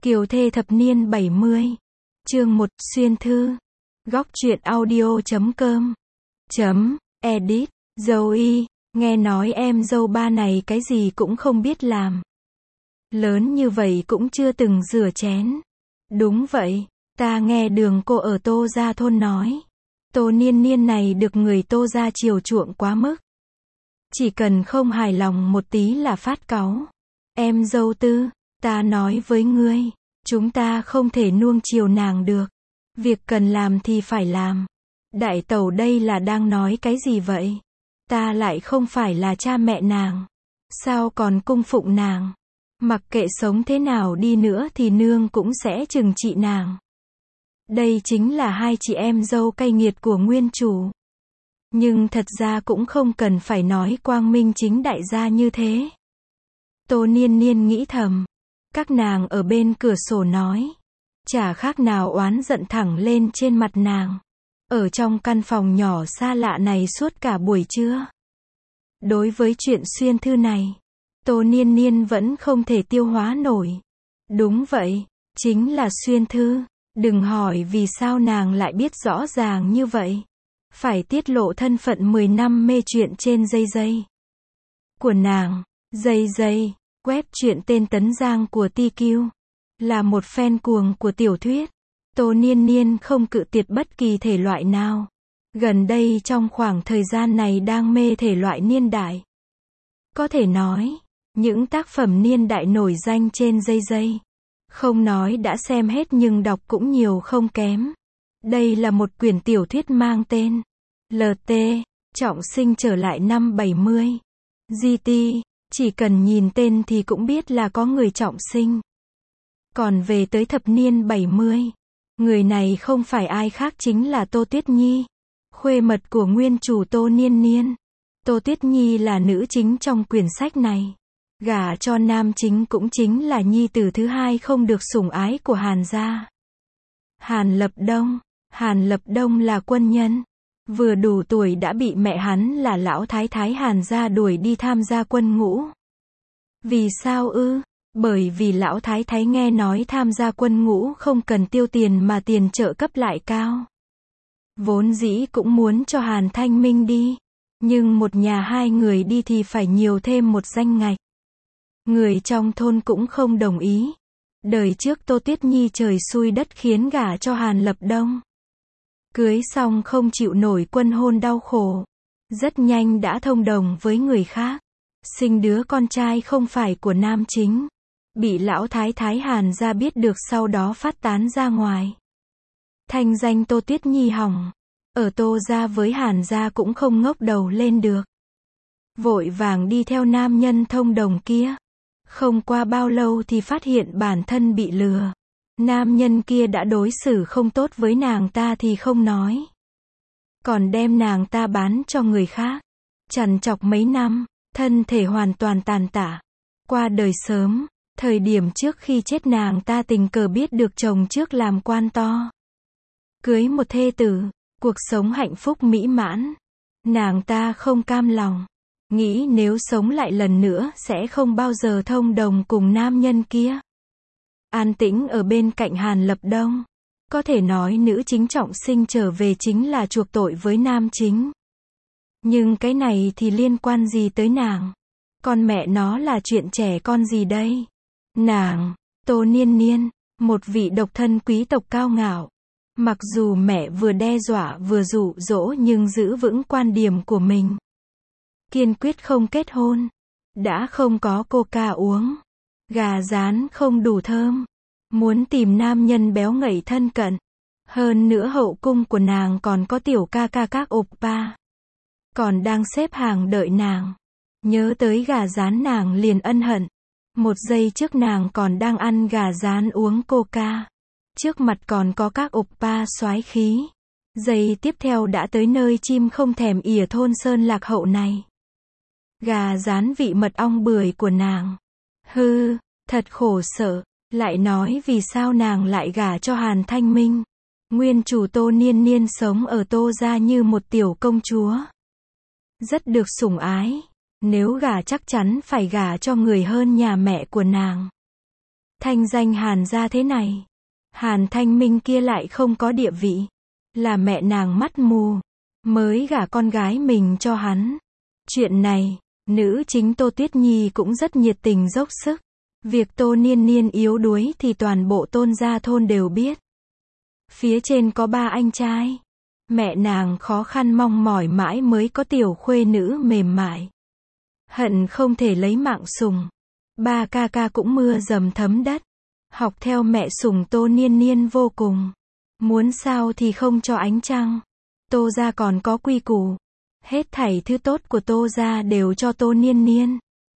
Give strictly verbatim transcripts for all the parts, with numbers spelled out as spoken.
Kiều thê thập niên bảy mươi. Chương một, xuyên thư. Góc truyện audio chấm com. Chấm, edit. Dâu y, nghe nói em dâu ba này cái gì cũng không biết làm. Lớn như vậy cũng chưa từng rửa chén. Đúng vậy, ta nghe Đường cô ở Tô Gia thôn nói. Tô Niên Niên này được người Tô Gia chiều chuộng quá mức. Chỉ cần không hài lòng một tí là phát cáu. Em dâu Tư, ta nói với ngươi, chúng ta không thể nuông chiều nàng được. Việc cần làm thì phải làm. Đại tẩu đây là đang nói cái gì vậy? Ta lại không phải là cha mẹ nàng. Sao còn cung phụng nàng? Mặc kệ sống thế nào đi nữa thì nương cũng sẽ trừng trị nàng. Đây chính là hai chị em dâu cay nghiệt của nguyên chủ. Nhưng thật ra cũng không cần phải nói quang minh chính đại gia như thế. Tô Niên Niên nghĩ thầm. Các nàng ở bên cửa sổ nói. Chả khác nào oán giận thẳng lên trên mặt nàng. Ở trong căn phòng nhỏ xa lạ này suốt cả buổi trưa. Đối với chuyện xuyên thư này, Tô Niên Niên vẫn không thể tiêu hóa nổi. Đúng vậy, chính là xuyên thư. Đừng hỏi vì sao nàng lại biết rõ ràng như vậy. Phải tiết lộ thân phận mười năm mê chuyện trên dây dây của nàng. Dây dây, web truyện tên Tấn Giang của Ti Kiu. Là một fan cuồng của tiểu thuyết. Tô Niên Niên không cự tuyệt bất kỳ thể loại nào. Gần đây trong khoảng thời gian này đang mê thể loại niên đại. Có thể nói, những tác phẩm niên đại nổi danh trên dây dây. Không nói đã xem hết nhưng đọc cũng nhiều không kém. Đây là một quyển tiểu thuyết mang tên lờ tê, Trọng Sinh trở lại năm bảy mươi. giê tê, chỉ cần nhìn tên thì cũng biết là có người trọng sinh. Còn về tới thập niên bảy mươi, người này không phải ai khác chính là Tô Tuyết Nhi, khuê mật của nguyên chủ Tô Niên Niên. Tô Tuyết Nhi là nữ chính trong quyển sách này. Gả cho nam chính cũng chính là nhi tử thứ hai không được sủng ái của Hàn gia. Hàn Lập Đông. Hàn Lập Đông là quân nhân. Vừa đủ tuổi đã bị mẹ hắn là lão thái thái Hàn gia đuổi đi tham gia quân ngũ. Vì sao ư? Bởi vì lão thái thái nghe nói tham gia quân ngũ không cần tiêu tiền mà tiền trợ cấp lại cao. Vốn dĩ cũng muốn cho Hàn Thanh Minh đi. Nhưng một nhà hai người đi thì phải nhiều thêm một danh ngạch. Người trong thôn cũng không đồng ý. Đời trước Tô Tuyết Nhi trời xui đất khiến gả cho Hàn Lập Đông. Cưới xong không chịu nổi quân hôn đau khổ. Rất nhanh đã thông đồng với người khác. Sinh đứa con trai không phải của nam chính. Bị lão thái thái Hàn gia biết được sau đó phát tán ra ngoài. Thanh danh Tô Tuyết Nhi hỏng. Ở Tô gia với Hàn gia cũng không ngóc đầu lên được. Vội vàng đi theo nam nhân thông đồng kia. Không qua bao lâu thì phát hiện bản thân bị lừa. Nam nhân kia đã đối xử không tốt với nàng ta thì không nói. Còn đem nàng ta bán cho người khác. Trằn trọc mấy năm, thân thể hoàn toàn tàn tả. Qua đời sớm, thời điểm trước khi chết nàng ta tình cờ biết được chồng trước làm quan to. Cưới một thê tử, cuộc sống hạnh phúc mỹ mãn. Nàng ta không cam lòng. Nghĩ nếu sống lại lần nữa sẽ không bao giờ thông đồng cùng nam nhân kia. An tĩnh ở bên cạnh Hàn Lập Đông. Có thể nói nữ chính Trọng Sinh trở về chính là chuộc tội với nam chính. Nhưng cái này thì liên quan gì tới nàng? Con mẹ nó là chuyện trẻ con gì đây? Nàng, Tô Niên Niên, một vị độc thân quý tộc cao ngạo. Mặc dù mẹ vừa đe dọa vừa dụ dỗ nhưng giữ vững quan điểm của mình. Kiên quyết không kết hôn. Đã không có coca uống. Gà rán không đủ thơm. Muốn tìm nam nhân béo ngậy thân cận. Hơn nữa hậu cung của nàng còn có tiểu ca ca các oppa. Còn đang xếp hàng đợi nàng. Nhớ tới gà rán nàng liền ân hận. Một giây trước nàng còn đang ăn gà rán uống coca. Trước mặt còn có các oppa soái khí. Giây tiếp theo đã tới nơi chim không thèm ỉa thôn sơn lạc hậu này. Gà rán vị mật ong bưởi của nàng. Hư, thật khổ sở. Lại nói vì sao nàng lại gả cho Hàn Thanh Minh. Nguyên chủ Tô Niên Niên sống ở Tô gia như một tiểu công chúa. Rất được sủng ái. Nếu gả chắc chắn phải gả cho người hơn nhà mẹ của nàng. Thanh danh Hàn gia thế này. Hàn Thanh Minh kia lại không có địa vị. Là mẹ nàng mắt mù. Mới gả con gái mình cho hắn. Chuyện này, nữ chính Tô Tuyết Nhi cũng rất nhiệt tình dốc sức. Việc Tô Niên Niên yếu đuối thì toàn bộ Tôn gia thôn đều biết. Phía trên có ba anh trai. Mẹ nàng khó khăn mong mỏi mãi mới có tiểu khuê nữ mềm mại. Hận không thể lấy mạng sùng. Ba ca ca cũng mưa dầm thấm đất. Học theo mẹ sùng Tô Niên Niên vô cùng. Muốn sao thì không cho ánh trăng. Tô gia còn có quy củ. Hết thảy thứ tốt của Tô gia đều cho Tô Niên Niên.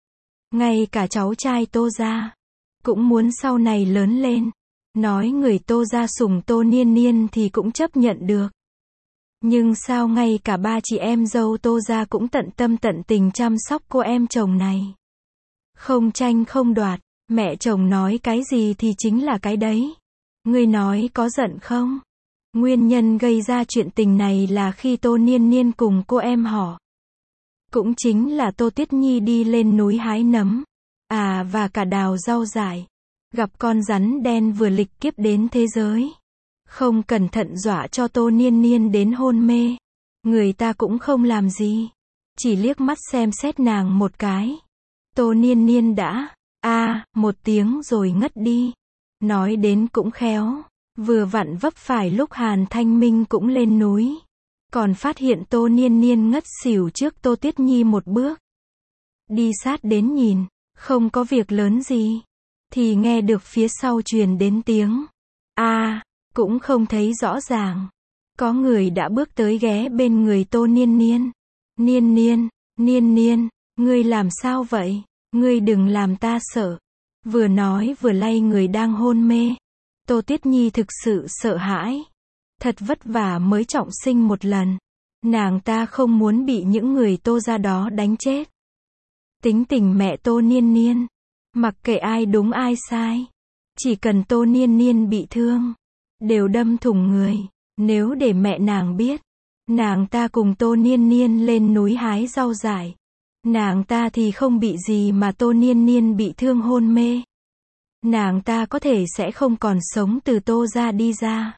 Ngay cả cháu trai Tô gia cũng muốn sau này lớn lên. Nói người Tô gia sủng Tô Niên Niên thì cũng chấp nhận được. Nhưng sao ngay cả ba chị em dâu Tô gia cũng tận tâm tận tình chăm sóc cô em chồng này. Không tranh không đoạt, mẹ chồng nói cái gì thì chính là cái đấy. Ngươi nói có giận không? Nguyên nhân gây ra chuyện tình này là khi Tô Niên Niên cùng cô em họ. Cũng chính là Tô Tuyết Nhi đi lên núi hái nấm. À và cả đào rau dại. Gặp con rắn đen vừa lịch kiếp đến thế giới. Không cẩn thận dọa cho Tô Niên Niên đến hôn mê. Người ta cũng không làm gì. Chỉ liếc mắt xem xét nàng một cái. Tô Niên Niên đã, a à, một tiếng rồi ngất đi. Nói đến cũng khéo. Vừa vặn vấp phải lúc Hàn Thanh Minh cũng lên núi. Còn phát hiện Tô Niên Niên ngất xỉu trước Tô Tuyết Nhi một bước. Đi sát đến nhìn, không có việc lớn gì. Thì nghe được phía sau truyền đến tiếng. a à, cũng không thấy rõ ràng. Có người đã bước tới ghé bên người Tô Niên Niên. Niên Niên, Niên Niên, ngươi làm sao vậy? Ngươi đừng làm ta sợ. Vừa nói vừa lay người đang hôn mê. Tô Tuyết Nhi thực sự sợ hãi. Thật vất vả mới trọng sinh một lần. Nàng ta không muốn bị những người Tô gia đó đánh chết. Tính tình mẹ Tô Niên Niên. Mặc kệ ai đúng ai sai. Chỉ cần Tô Niên Niên bị thương. Đều đâm thủng người. Nếu để mẹ nàng biết. Nàng ta cùng Tô Niên Niên lên núi hái rau dại. Nàng ta thì không bị gì mà Tô Niên Niên bị thương hôn mê. Nàng ta có thể sẽ không còn sống từ Tô gia đi ra.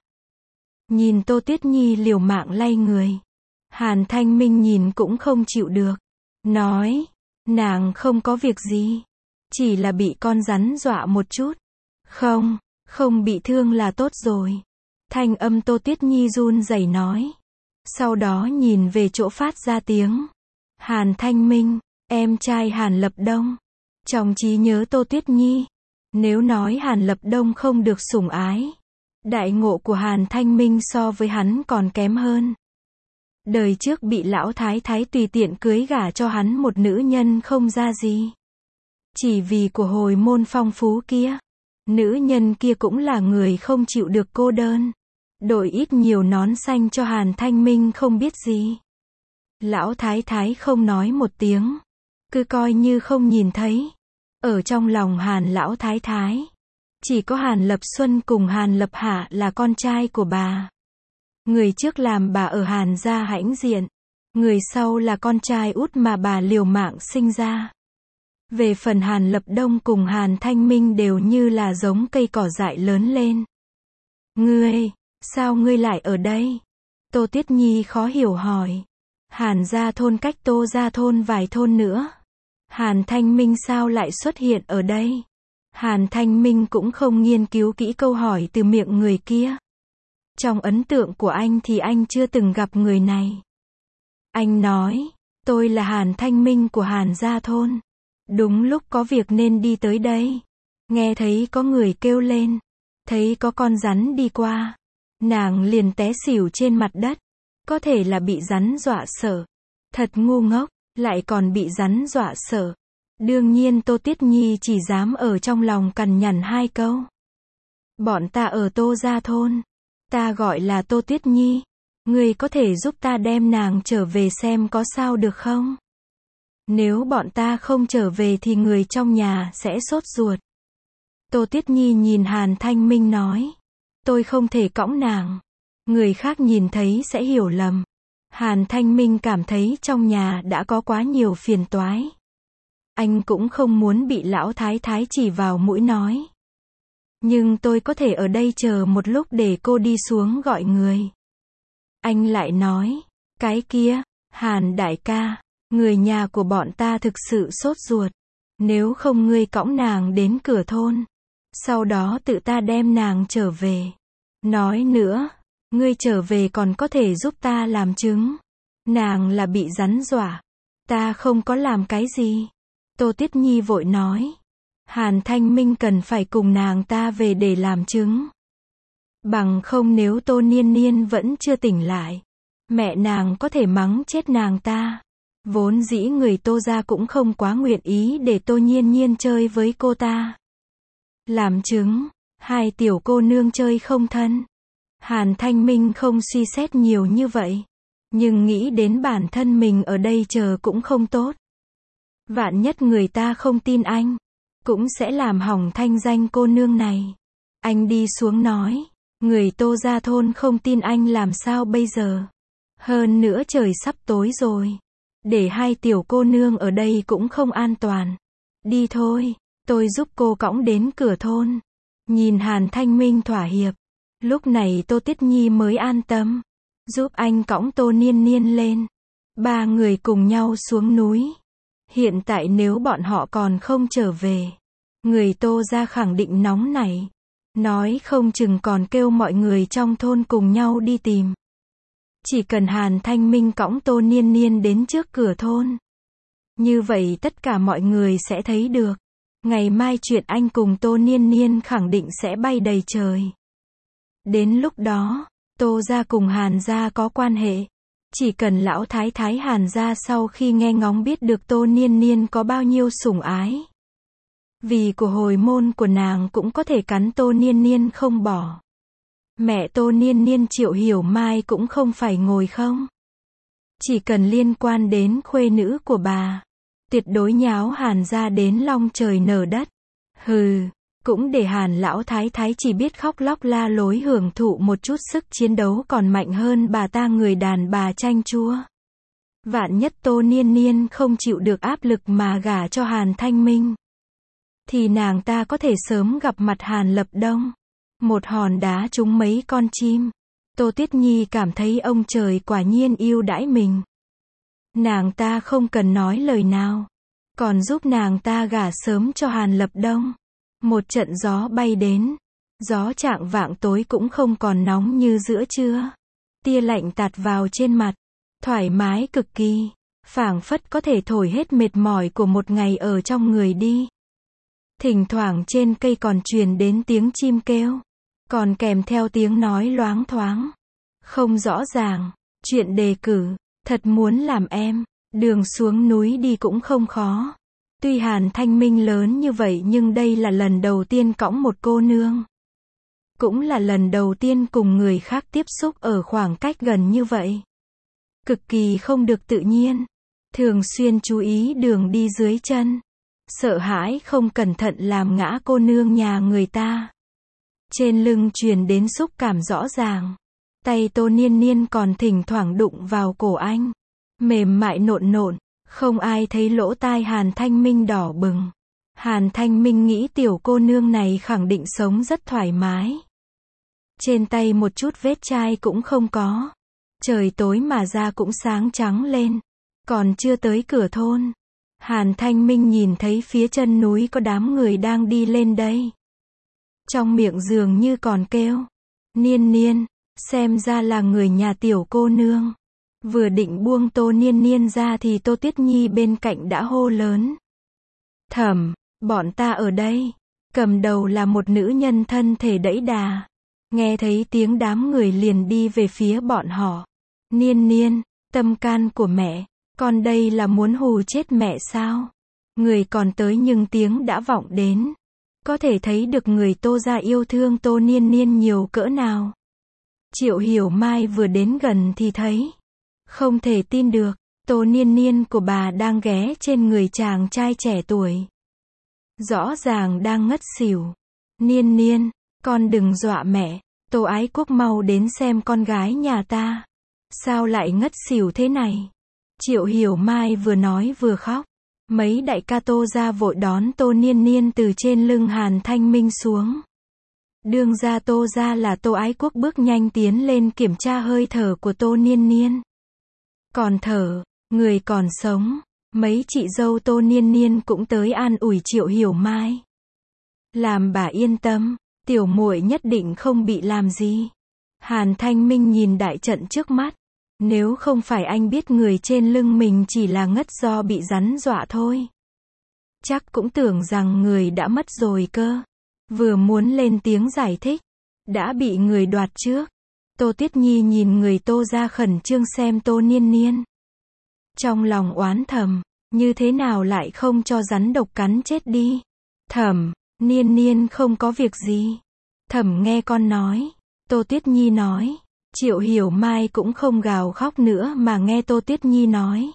Nhìn Tô Tuyết Nhi liều mạng lay người. Hàn Thanh Minh nhìn cũng không chịu được. Nói, nàng không có việc gì. Chỉ là bị con rắn dọa một chút. Không, không bị thương là tốt rồi. Thanh âm Tô Tuyết Nhi run rẩy nói. Sau đó nhìn về chỗ phát ra tiếng. Hàn Thanh Minh, em trai Hàn Lập Đông. Trong trí nhớ Tô Tuyết Nhi. Nếu nói Hàn Lập Đông không được sủng ái. Đại ngộ của Hàn Thanh Minh so với hắn còn kém hơn. Đời trước bị lão thái thái tùy tiện cưới gả cho hắn một nữ nhân không ra gì. Chỉ vì của hồi môn phong phú kia. Nữ nhân kia cũng là người không chịu được cô đơn. Đổi ít nhiều nón xanh cho Hàn Thanh Minh không biết gì. Lão thái thái không nói một tiếng. Cứ coi như không nhìn thấy. Ở trong lòng Hàn lão thái thái. Chỉ có Hàn Lập Xuân cùng Hàn Lập Hạ là con trai của bà. Người trước làm bà ở Hàn gia hãnh diện. Người sau là con trai út mà bà liều mạng sinh ra. Về phần Hàn Lập Đông cùng Hàn Thanh Minh đều như là giống cây cỏ dại lớn lên. Ngươi, sao ngươi lại ở đây? Tô Tuyết Nhi khó hiểu hỏi. Hàn gia thôn cách Tô gia thôn vài thôn nữa. Hàn Thanh Minh sao lại xuất hiện ở đây? Hàn Thanh Minh cũng không nghiên cứu kỹ câu hỏi từ miệng người kia. Trong ấn tượng của anh thì anh chưa từng gặp người này. Anh nói, tôi là Hàn Thanh Minh của Hàn gia thôn. Đúng lúc có việc nên đi tới đây. Nghe thấy có người kêu lên. Thấy có con rắn đi qua. Nàng liền té xỉu trên mặt đất. Có thể là bị rắn dọa sợ. Thật ngu ngốc, lại còn bị rắn dọa sợ. Đương nhiên Tô Tuyết Nhi chỉ dám ở trong lòng cằn nhằn hai câu. Bọn ta ở Tô gia thôn. Ta gọi là Tô Tuyết Nhi. Ngươi có thể giúp ta đem nàng trở về xem có sao được không? Nếu bọn ta không trở về thì người trong nhà sẽ sốt ruột. Tô Tuyết Nhi nhìn Hàn Thanh Minh nói. Tôi không thể cõng nàng. Người khác nhìn thấy sẽ hiểu lầm. Hàn Thanh Minh cảm thấy trong nhà đã có quá nhiều phiền toái. Anh cũng không muốn bị lão thái thái chỉ vào mũi nói. Nhưng tôi có thể ở đây chờ một lúc để cô đi xuống gọi người. Anh lại nói, cái kia, Hàn đại ca, người nhà của bọn ta thực sự sốt ruột. Nếu không ngươi cõng nàng đến cửa thôn. Sau đó tự ta đem nàng trở về. Nói nữa, ngươi trở về còn có thể giúp ta làm chứng. Nàng là bị rắn dọa. Ta không có làm cái gì. Tô Tiết Nhi vội nói. Hàn Thanh Minh cần phải cùng nàng ta về để làm chứng. Bằng không nếu Tô Niên Niên vẫn chưa tỉnh lại. Mẹ nàng có thể mắng chết nàng ta. Vốn dĩ người Tô gia cũng không quá nguyện ý để Tô Nhiên Nhiên chơi với cô ta. Làm chứng, hai tiểu cô nương chơi không thân. Hàn Thanh Minh không suy xét nhiều như vậy. Nhưng nghĩ đến bản thân mình ở đây chờ cũng không tốt. Vạn nhất người ta không tin anh. Cũng sẽ làm hỏng thanh danh cô nương này. Anh đi xuống nói. Người Tô gia thôn không tin anh làm sao bây giờ. Hơn nữa trời sắp tối rồi. Để hai tiểu cô nương ở đây cũng không an toàn. Đi thôi, tôi giúp cô cõng đến cửa thôn. Nhìn Hàn Thanh Minh thỏa hiệp. Lúc này Tô Tiết Nhi mới an tâm. Giúp anh cõng Tô Niên Niên lên. Ba người cùng nhau xuống núi. Hiện tại nếu bọn họ còn không trở về. Người Tô gia khẳng định nóng nảy. Nói không chừng còn kêu mọi người trong thôn cùng nhau đi tìm. Chỉ cần Hàn Thanh Minh cõng Tô Niên Niên đến trước cửa thôn. Như vậy tất cả mọi người sẽ thấy được. Ngày mai chuyện anh cùng Tô Niên Niên khẳng định sẽ bay đầy trời. Đến lúc đó, Tô gia cùng Hàn gia có quan hệ. Chỉ cần lão thái thái Hàn gia sau khi nghe ngóng biết được Tô Niên Niên có bao nhiêu sủng ái. Vì của hồi môn của nàng cũng có thể cắn Tô Niên Niên không bỏ. Mẹ Tô Niên Niên Triệu Hiểu Mai cũng không phải ngồi không. Chỉ cần liên quan đến khuê nữ của bà. Tuyệt đối nháo Hàn gia đến long trời nở đất. Hừ, cũng để Hàn lão thái thái chỉ biết khóc lóc la lối hưởng thụ một chút sức chiến đấu còn mạnh hơn bà ta người đàn bà chanh chua. Vạn nhất Tô Niên Niên không chịu được áp lực mà gả cho Hàn Thanh Minh. Thì nàng ta có thể sớm gặp mặt Hàn Lập Đông. Một hòn đá trúng mấy con chim. Tô Tiết Nhi cảm thấy ông trời quả nhiên yêu đãi mình. Nàng ta không cần nói lời nào. Còn giúp nàng ta gả sớm cho Hàn Lập Đông. Một trận gió bay đến. Gió chạng vạng tối cũng không còn nóng như giữa trưa. Tia lạnh tạt vào trên mặt. Thoải mái cực kỳ. Phảng phất có thể thổi hết mệt mỏi của một ngày ở trong người đi. Thỉnh thoảng trên cây còn truyền đến tiếng chim kêu. Còn kèm theo tiếng nói loáng thoáng. Không rõ ràng. Chuyện đề cử. Thật muốn làm em. Đường xuống núi đi cũng không khó. Tuy Hàn Thanh Minh lớn như vậy nhưng đây là lần đầu tiên cõng một cô nương. Cũng là lần đầu tiên cùng người khác tiếp xúc ở khoảng cách gần như vậy. Cực kỳ không được tự nhiên. Thường xuyên chú ý đường đi dưới chân. Sợ hãi không cẩn thận làm ngã cô nương nhà người ta. Trên lưng truyền đến xúc cảm rõ ràng. Tay Tô Niên Niên còn thỉnh thoảng đụng vào cổ anh. Mềm mại nộn nộn. Không ai thấy lỗ tai Hàn Thanh Minh đỏ bừng. Hàn Thanh Minh nghĩ tiểu cô nương này khẳng định sống rất thoải mái. Trên tay một chút vết chai cũng không có. Trời tối mà da cũng sáng trắng lên. Còn chưa tới cửa thôn. Hàn Thanh Minh nhìn thấy phía chân núi có đám người đang đi lên đây. Trong miệng dường như còn kêu. Niên Niên, xem ra là người nhà tiểu cô nương. Vừa định buông Tô Niên Niên ra thì Tô Tiết Nhi bên cạnh đã hô lớn. Thẩm, bọn ta ở đây. Cầm đầu là một nữ nhân thân thể đẫy đà. Nghe thấy tiếng đám người liền đi về phía bọn họ. Niên Niên, tâm can của mẹ, con đây là muốn hù chết mẹ sao? Người còn tới nhưng tiếng đã vọng đến. Có thể thấy được người Tô gia yêu thương Tô Niên Niên nhiều cỡ nào. Triệu Hiểu Mai vừa đến gần thì thấy. Không thể tin được, Tô Niên Niên của bà đang ghé trên người chàng trai trẻ tuổi. Rõ ràng đang ngất xỉu. Niên Niên, con đừng dọa mẹ, Tô Ái Quốc mau đến xem con gái nhà ta. Sao lại ngất xỉu thế này? Triệu Hiểu Mai vừa nói vừa khóc. Mấy đại ca Tô gia vội đón Tô Niên Niên từ trên lưng Hàn Thanh Minh xuống. Đương gia Tô gia là Tô Ái Quốc bước nhanh tiến lên kiểm tra hơi thở của Tô Niên Niên. Còn thở, người còn sống. Mấy chị dâu Tô Niên Niên cũng tới an ủi Triệu Hiểu Mai. Làm bà yên tâm, tiểu muội nhất định không bị làm gì. Hàn Thanh Minh nhìn đại trận trước mắt. Nếu không phải anh biết người trên lưng mình chỉ là ngất do bị rắn dọa thôi. Chắc cũng tưởng rằng người đã mất rồi cơ. Vừa muốn lên tiếng giải thích, đã bị người đoạt trước. Tô Tuyết Nhi nhìn người Tô gia khẩn trương xem Tô Niên Niên. Trong lòng oán thầm, như thế nào lại không cho rắn độc cắn chết đi. Thẩm, Niên Niên không có việc gì. Thẩm nghe con nói. Tô Tuyết Nhi nói. Triệu Hiểu Mai cũng không gào khóc nữa mà nghe Tô Tuyết Nhi nói.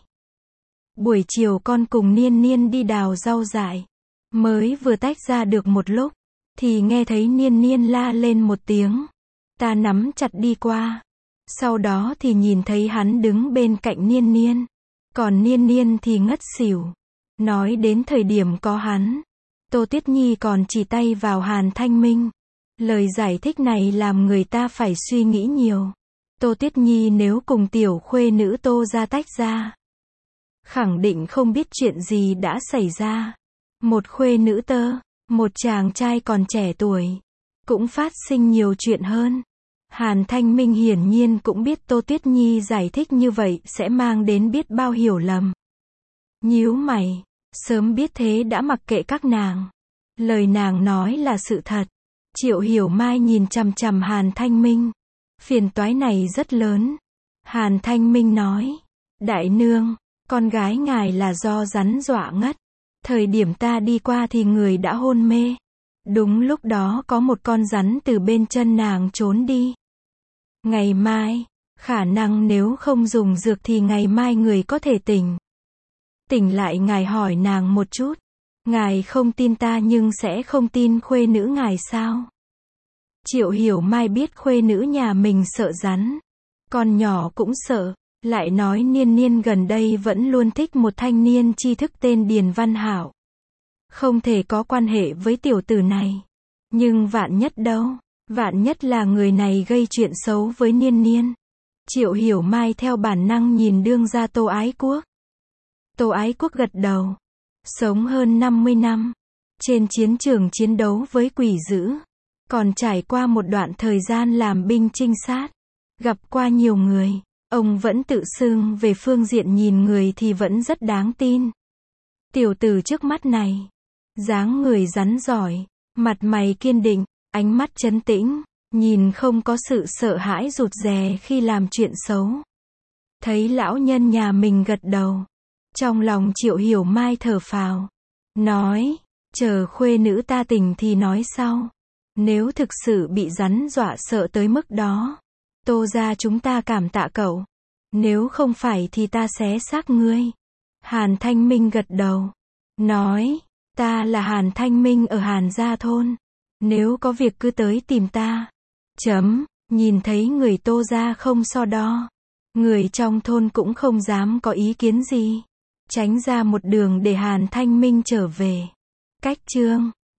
Buổi chiều con cùng Niên Niên đi đào rau dại. Mới vừa tách ra được một lúc, thì nghe thấy Niên Niên la lên một tiếng. Ta nắm chặt đi qua. Sau đó thì nhìn thấy hắn đứng bên cạnh Niên Niên. Còn Niên Niên thì ngất xỉu. Nói đến thời điểm có hắn, Tô Tuyết Nhi còn chỉ tay vào Hàn Thanh Minh. Lời giải thích này làm người ta phải suy nghĩ nhiều. Tô Tuyết Nhi nếu cùng tiểu khuê nữ Tô gia tách ra, khẳng định không biết chuyện gì đã xảy ra. Một khuê nữ tơ, một chàng trai còn trẻ tuổi, cũng phát sinh nhiều chuyện hơn. Hàn Thanh Minh hiển nhiên cũng biết Tô Tuyết Nhi giải thích như vậy sẽ mang đến biết bao hiểu lầm. Nhíu mày, sớm biết thế đã mặc kệ các nàng. Lời nàng nói là sự thật. Triệu Hiểu Mai nhìn chằm chằm Hàn Thanh Minh. Phiền toái này rất lớn. Hàn Thanh Minh nói. Đại nương, con gái ngài là do rắn dọa ngất. Thời điểm ta đi qua thì người đã hôn mê. Đúng lúc đó có một con rắn từ bên chân nàng trốn đi. Ngày mai, khả năng nếu không dùng dược thì ngày mai người có thể tỉnh. Tỉnh lại ngài hỏi nàng một chút. Ngài không tin ta nhưng sẽ không tin khuê nữ ngài sao? Triệu Hiểu Mai biết khuê nữ nhà mình sợ rắn. Con nhỏ cũng sợ. Lại nói Niên Niên gần đây vẫn luôn thích một thanh niên tri thức tên Điền Văn Hảo. Không thể có quan hệ với tiểu tử này. Nhưng vạn nhất đâu? Vạn nhất là người này gây chuyện xấu với Niên Niên. Triệu Hiểu Mai theo bản năng nhìn đương gia Tô Ái Quốc. Tô Ái Quốc gật đầu. Sống hơn năm mươi năm. Trên chiến trường chiến đấu với quỷ dữ. Còn trải qua một đoạn thời gian làm binh trinh sát. Gặp qua nhiều người. Ông vẫn tự xưng về phương diện nhìn người thì vẫn rất đáng tin. Tiểu tử trước mắt này. Dáng người rắn giỏi. Mặt mày kiên định. Ánh mắt trấn tĩnh. Nhìn không có sự sợ hãi rụt rè khi làm chuyện xấu. Thấy lão nhân nhà mình gật đầu. Trong lòng Triệu Hiểu Mai thở phào. Nói. Chờ khuê nữ ta tỉnh thì nói sau. Nếu thực sự bị rắn dọa sợ tới mức đó. Tô gia chúng ta cảm tạ cậu. Nếu không phải thì ta xé xác ngươi. Hàn Thanh Minh gật đầu. Nói. Ta là Hàn Thanh Minh ở Hàn Gia Thôn. Nếu có việc cứ tới tìm ta. Chấm. Nhìn thấy người Tô gia không so đo. Người trong thôn cũng không dám có ý kiến gì. Tránh ra một đường để Hàn Thanh Minh trở về. Cách chương